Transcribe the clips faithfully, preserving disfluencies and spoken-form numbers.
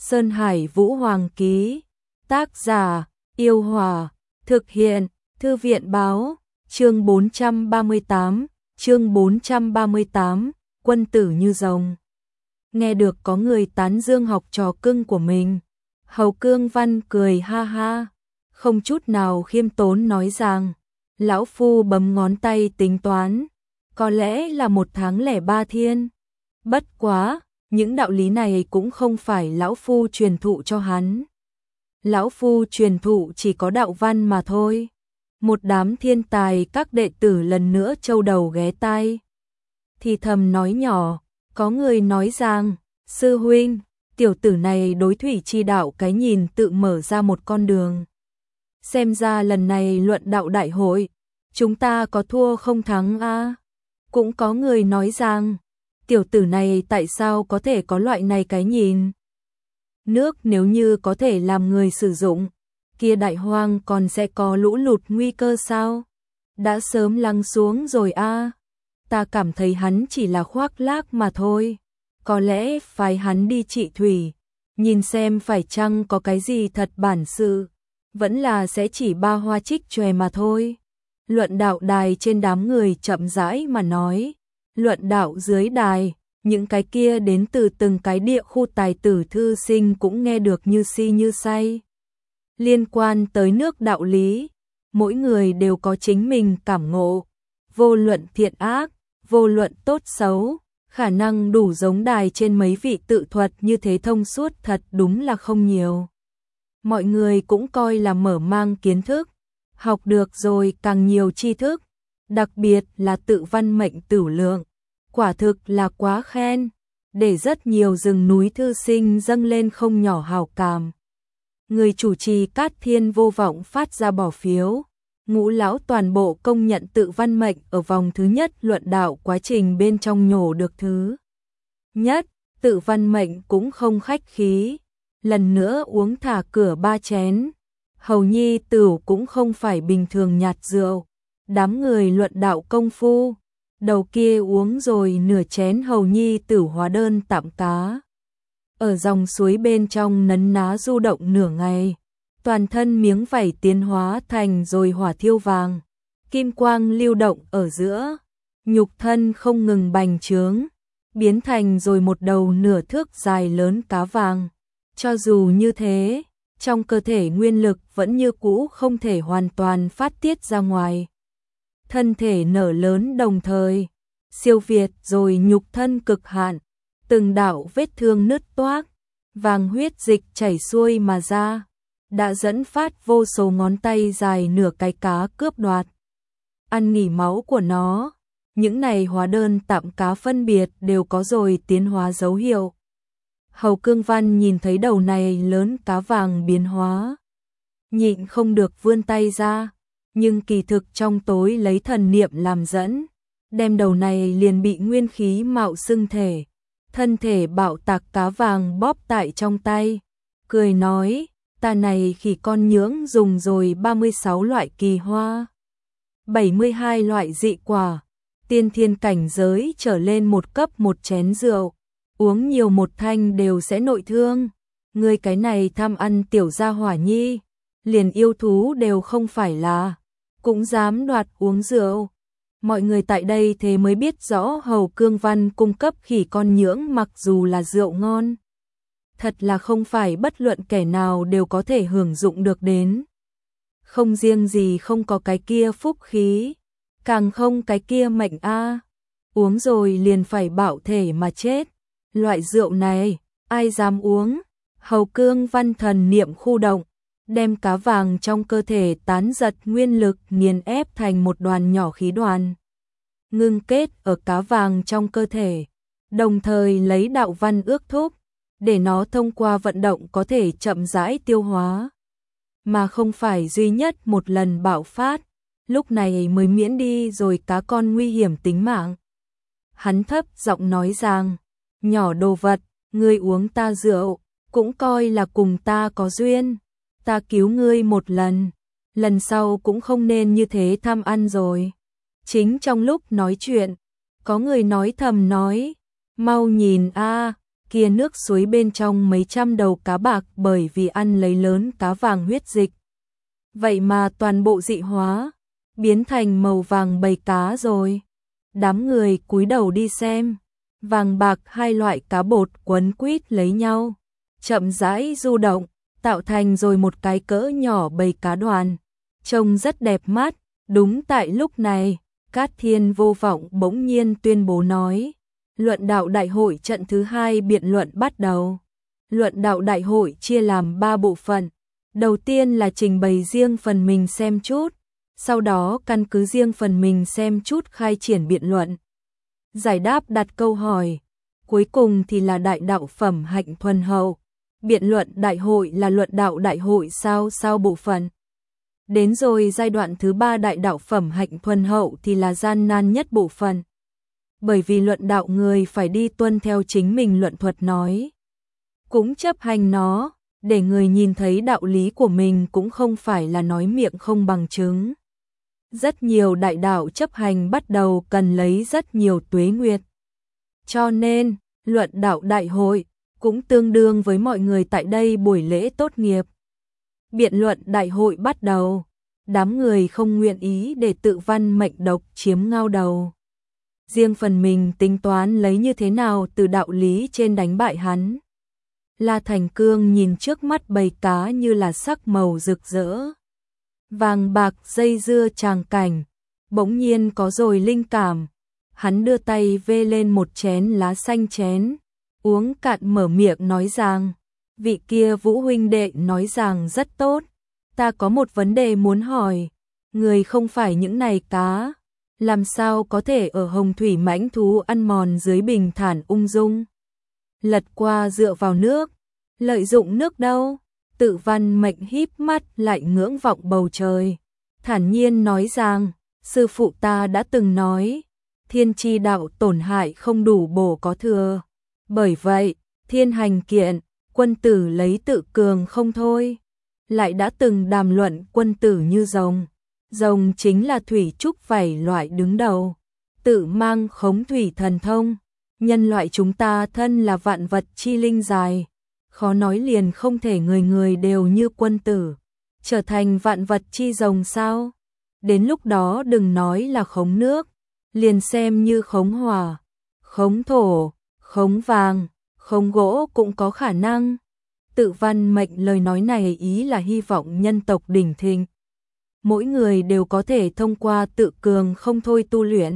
Sơn Hải Vũ Hoàng ký. Tác giả, Yêu Hòa. Thực hiện, Thư viện báo. Chương bốn trăm ba mươi tám, chương bốn trăm ba mươi tám, quân tử như rồng. Nghe được có người tán dương học trò cưng của mình, Hầu Cương Văn cười ha ha, không chút nào khiêm tốn nói rằng, lão phu bấm ngón tay tính toán, có lẽ là một tháng lẻ ba thiên. Bất quá, những đạo lý này cũng không phải lão phu truyền thụ cho hắn. Lão phu truyền thụ chỉ có đạo văn mà thôi. Một đám thiên tài các đệ tử lần nữa châu đầu ghé tai. Thì thầm nói nhỏ, có người nói rằng, sư huynh, tiểu tử này đối thủy chi đạo cái nhìn tự mở ra một con đường. Xem ra lần này luận đạo đại hội, chúng ta có thua không thắng a? Cũng có người nói rằng, tiểu tử này tại sao có thể có loại này cái nhìn? Nước nếu như có thể làm người sử dụng, kia đại hoang còn sẽ có lũ lụt nguy cơ sao? Đã sớm lắng xuống rồi a. Ta cảm thấy hắn chỉ là khoác lác mà thôi. Có lẽ phải hắn đi trị thủy, nhìn xem phải chăng có cái gì thật bản sự, vẫn là sẽ chỉ ba hoa trích chòe mà thôi. Luận đạo đài trên đám người chậm rãi mà nói, luận đạo dưới đài, những cái kia đến từ từng cái địa khu tài tử thư sinh cũng nghe được như si như say. Liên quan tới nước đạo lý, mỗi người đều có chính mình cảm ngộ, vô luận thiện ác, vô luận tốt xấu, khả năng đủ giống đài trên mấy vị tự thuật như thế thông suốt thật đúng là không nhiều. Mọi người cũng coi là mở mang kiến thức, học được rồi càng nhiều tri thức, đặc biệt là tự văn mệnh tửu lượng, quả thực là quá khen, để rất nhiều rừng núi thư sinh dâng lên không nhỏ hảo cảm. Người chủ trì Cát Thiên vô vọng phát ra bỏ phiếu, ngũ lão toàn bộ công nhận tự văn mệnh ở vòng thứ nhất luận đạo quá trình bên trong nhổ được thứ nhất, tự văn mệnh cũng không khách khí, lần nữa uống thả cửa ba chén. Hầu nhi tửu cũng không phải bình thường nhạt rượu, đám người luận đạo công phu, đầu kia uống rồi nửa chén hầu nhi tửu hóa đơn tạm cá. Ở dòng suối bên trong nấn ná du động nửa ngày, toàn thân miếng vảy tiến hóa thành rồi hỏa thiêu vàng, kim quang lưu động ở giữa, nhục thân không ngừng bành trướng, biến thành rồi một đầu nửa thước dài lớn cá vàng. Cho dù như thế, trong cơ thể nguyên lực vẫn như cũ không thể hoàn toàn phát tiết ra ngoài. Thân thể nở lớn đồng thời, siêu việt rồi nhục thân cực hạn, từng đạo vết thương nứt toác, vàng huyết dịch chảy xuôi mà ra, đã dẫn phát vô số ngón tay dài nửa cái cá cướp đoạt. Ăn nghỉ máu của nó, những này hóa đơn tạm cá phân biệt đều có rồi tiến hóa dấu hiệu. Hầu Cương Văn nhìn thấy đầu này lớn cá vàng biến hóa, nhịn không được vươn tay ra, nhưng kỳ thực trong tối lấy thần niệm làm dẫn, đem đầu này liền bị nguyên khí mạo xưng thể, thân thể bạo tạc cá vàng bóp tại trong tay, cười nói, ta này khỉ con nhưỡng dùng rồi ba mươi sáu loại kỳ hoa, bảy mươi hai loại dị quả, tiên thiên cảnh giới trở lên một cấp một chén rượu, uống nhiều một thanh đều sẽ nội thương. Ngươi cái này tham ăn tiểu gia hỏa nhi, liền yêu thú đều không phải là, cũng dám đoạt uống rượu. Mọi người tại đây thế mới biết rõ Hầu Cương Văn cung cấp khỉ con nhưỡng mặc dù là rượu ngon, thật là không phải bất luận kẻ nào đều có thể hưởng dụng được đến. Không riêng gì không có cái kia phúc khí, càng không cái kia mệnh a, uống rồi liền phải bạo thể mà chết. Loại rượu này, ai dám uống? Hầu Cương Văn thần niệm khu động, đem cá vàng trong cơ thể tán giật nguyên lực nghiền ép thành một đoàn nhỏ khí đoàn, ngưng kết ở cá vàng trong cơ thể, đồng thời lấy đạo văn ước thúc, để nó thông qua vận động có thể chậm rãi tiêu hóa, mà không phải duy nhất một lần bạo phát, lúc này mới miễn đi rồi cá con nguy hiểm tính mạng. Hắn thấp giọng nói rằng, nhỏ đồ vật, ngươi uống ta rượu, cũng coi là cùng ta có duyên, ta cứu ngươi một lần, lần sau cũng không nên như thế tham ăn rồi. Chính trong lúc nói chuyện, có người nói thầm nói, mau nhìn a, kia nước suối bên trong mấy trăm đầu cá bạc bởi vì ăn lấy lớn cá vàng huyết dịch. Vậy mà toàn bộ dị hóa, biến thành màu vàng bầy cá rồi. Đám người cúi đầu đi xem, vàng bạc hai loại cá bột quấn quýt lấy nhau, chậm rãi du động, tạo thành rồi một cái cỡ nhỏ bầy cá đoàn, trông rất đẹp mắt. Đúng tại lúc này, Cát Thiên Vô Vọng bỗng nhiên tuyên bố nói, luận đạo đại hội trận thứ hai biện luận bắt đầu. Luận đạo đại hội chia làm ba bộ phận. Đầu tiên là trình bày riêng phần mình xem chút, sau đó căn cứ riêng phần mình xem chút khai triển biện luận. Giải đáp đặt câu hỏi, cuối cùng thì là đại đạo phẩm hạnh thuần hậu. Biện luận đại hội là luận đạo đại hội sao sao bộ phận. Đến rồi giai đoạn thứ ba đại đạo phẩm hạnh thuần hậu thì là gian nan nhất bộ phận. Bởi vì luận đạo người phải đi tuân theo chính mình luận thuật nói, cũng chấp hành nó, để người nhìn thấy đạo lý của mình cũng không phải là nói miệng không bằng chứng. Rất nhiều đại đạo chấp hành bắt đầu cần lấy rất nhiều tuế nguyệt. Cho nên, luận đạo đại hội cũng tương đương với mọi người tại đây buổi lễ tốt nghiệp. Biện luận đại hội bắt đầu, đám người không nguyện ý để tự văn mệnh độc chiếm ngao đầu. Riêng phần mình tính toán lấy như thế nào từ đạo lý trên đánh bại hắn. La Thành Cương nhìn trước mắt bầy cá như là sắc màu rực rỡ, vàng bạc dây dưa tràng cảnh, bỗng nhiên có rồi linh cảm. Hắn đưa tay vê lên một chén lá xanh chén, uống cạn mở miệng nói rằng, vị kia Vũ huynh đệ nói rằng rất tốt, ta có một vấn đề muốn hỏi, người không phải những này cá, làm sao có thể ở hồng thủy mãnh thú ăn mòn dưới bình thản ung dung, lật qua dựa vào nước, lợi dụng nước đâu? Tự văn mệnh híp mắt lại ngưỡng vọng bầu trời, thản nhiên nói rằng, sư phụ ta đã từng nói, thiên chi đạo tổn hại không đủ bổ có thừa. Bởi vậy, thiên hành kiện, quân tử lấy tự cường không thôi. Lại đã từng đàm luận quân tử như rồng. Rồng chính là thủy trúc vảy loại đứng đầu, tự mang khống thủy thần thông. Nhân loại chúng ta thân là vạn vật chi linh dài, khó nói liền không thể người người đều như quân tử, trở thành vạn vật chi rồng sao? Đến lúc đó đừng nói là khống nước, liền xem như khống hỏa, khống thổ, khống vàng, khống gỗ cũng có khả năng. Tự văn mệnh lời nói này ý là hy vọng nhân tộc đỉnh thịnh, mỗi người đều có thể thông qua tự cường không thôi tu luyện,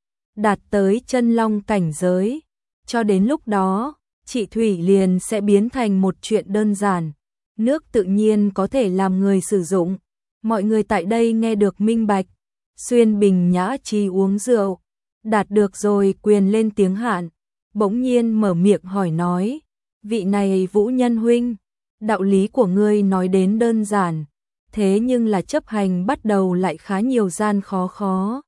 đạt tới chân long cảnh giới. Cho đến lúc đó, trị thủy liền sẽ biến thành một chuyện đơn giản, nước tự nhiên có thể làm người sử dụng. Mọi người tại đây nghe được minh bạch, xuyên bình nhã chi uống rượu, đạt được rồi quyền lên tiếng hạn, bỗng nhiên mở miệng hỏi nói, vị này Vũ Nhân huynh, đạo lý của ngươi nói đến đơn giản, thế nhưng là chấp hành bắt đầu lại khá nhiều gian khó khó.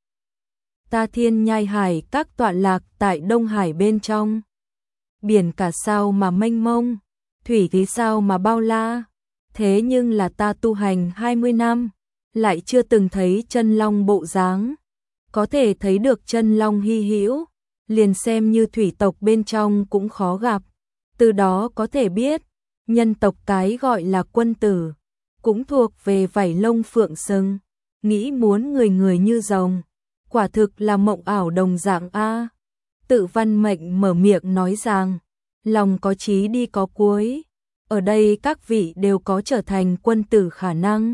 Ta thiên nhai hải các tọa lạc tại Đông Hải bên trong, biển cả sao mà mênh mông, thủy thì sao mà bao la, thế nhưng là ta tu hành hai mươi năm, lại chưa từng thấy chân long bộ dáng, có thể thấy được chân long hy hữu, liền xem như thủy tộc bên trong cũng khó gặp, từ đó có thể biết, nhân tộc cái gọi là quân tử, cũng thuộc về vảy lông phượng sừng, nghĩ muốn người người như rồng, quả thực là mộng ảo đồng dạng a. Tự văn mệnh mở miệng nói rằng, lòng có chí đi có cuối, ở đây các vị đều có trở thành quân tử khả năng.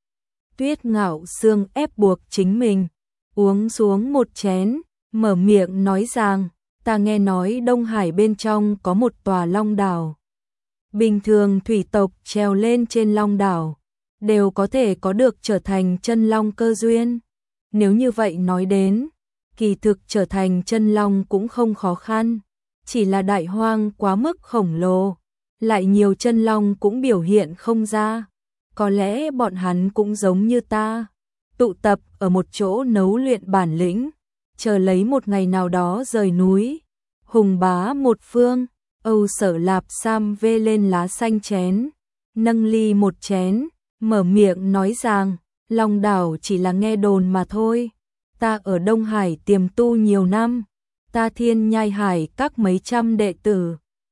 Tuyết Ngạo Sương ép buộc chính mình, uống xuống một chén, mở miệng nói rằng, ta nghe nói Đông Hải bên trong có một tòa long đảo. Bình thường thủy tộc trèo lên trên long đảo, đều có thể có được trở thành chân long cơ duyên. Nếu như vậy nói đến, kỳ thực trở thành chân long cũng không khó khăn, chỉ là đại hoang quá mức khổng lồ, lại nhiều chân long cũng biểu hiện không ra. Có lẽ bọn hắn cũng giống như ta, tụ tập ở một chỗ nấu luyện bản lĩnh, chờ lấy một ngày nào đó rời núi, hùng bá một phương. Âu Sở Lạp Sam vê lên lá xanh chén, nâng ly một chén, mở miệng nói rằng, Long đảo chỉ là nghe đồn mà thôi. Ta ở Đông Hải tiềm tu nhiều năm, ta thiên nhai hải các mấy trăm đệ tử,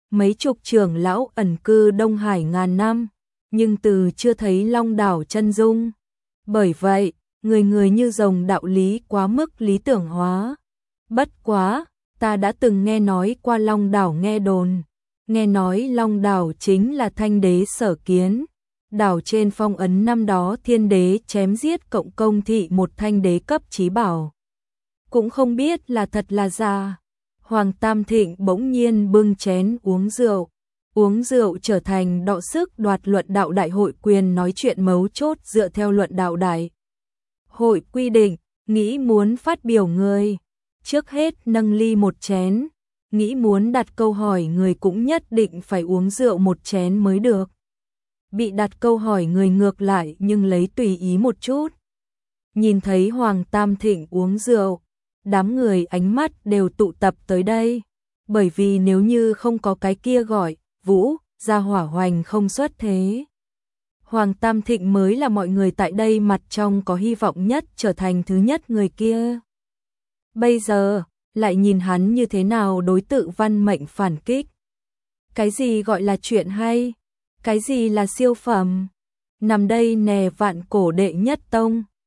mấy chục trưởng lão ẩn cư Đông Hải ngàn năm, nhưng từ chưa thấy Long đảo chân dung. Bởi vậy, người người như rồng đạo lý quá mức lý tưởng hóa. Bất quá, ta đã từng nghe nói qua Long đảo nghe đồn. Nghe nói Long đảo chính là Thanh đế sở kiến. Đảo trên phong ấn năm đó Thiên đế chém giết cộng công thị một thanh đế cấp chí bảo. Cũng không biết là thật là giả. Hoàng Tam Thịnh bỗng nhiên bưng chén uống rượu. Uống rượu trở thành đọ sức đoạt luận đạo đại hội quyền nói chuyện mấu chốt dựa theo luận đạo đại hội quy định, nghĩ muốn phát biểu người. Trước hết nâng ly một chén, nghĩ muốn đặt câu hỏi người cũng nhất định phải uống rượu một chén mới được. Bị đặt câu hỏi người ngược lại nhưng lấy tùy ý một chút. Nhìn thấy Hoàng Tam Thịnh uống rượu, đám người ánh mắt đều tụ tập tới đây. Bởi vì nếu như không có cái kia gọi, Vũ, gia hỏa hoành không xuất thế. Hoàng Tam Thịnh mới là mọi người tại đây mặt trong có hy vọng nhất trở thành thứ nhất người kia. Bây giờ, lại nhìn hắn như thế nào đối tự văn mệnh phản kích. Cái gì gọi là chuyện hay? Cái gì là siêu phẩm? Nằm đây nè vạn cổ đệ nhất tông,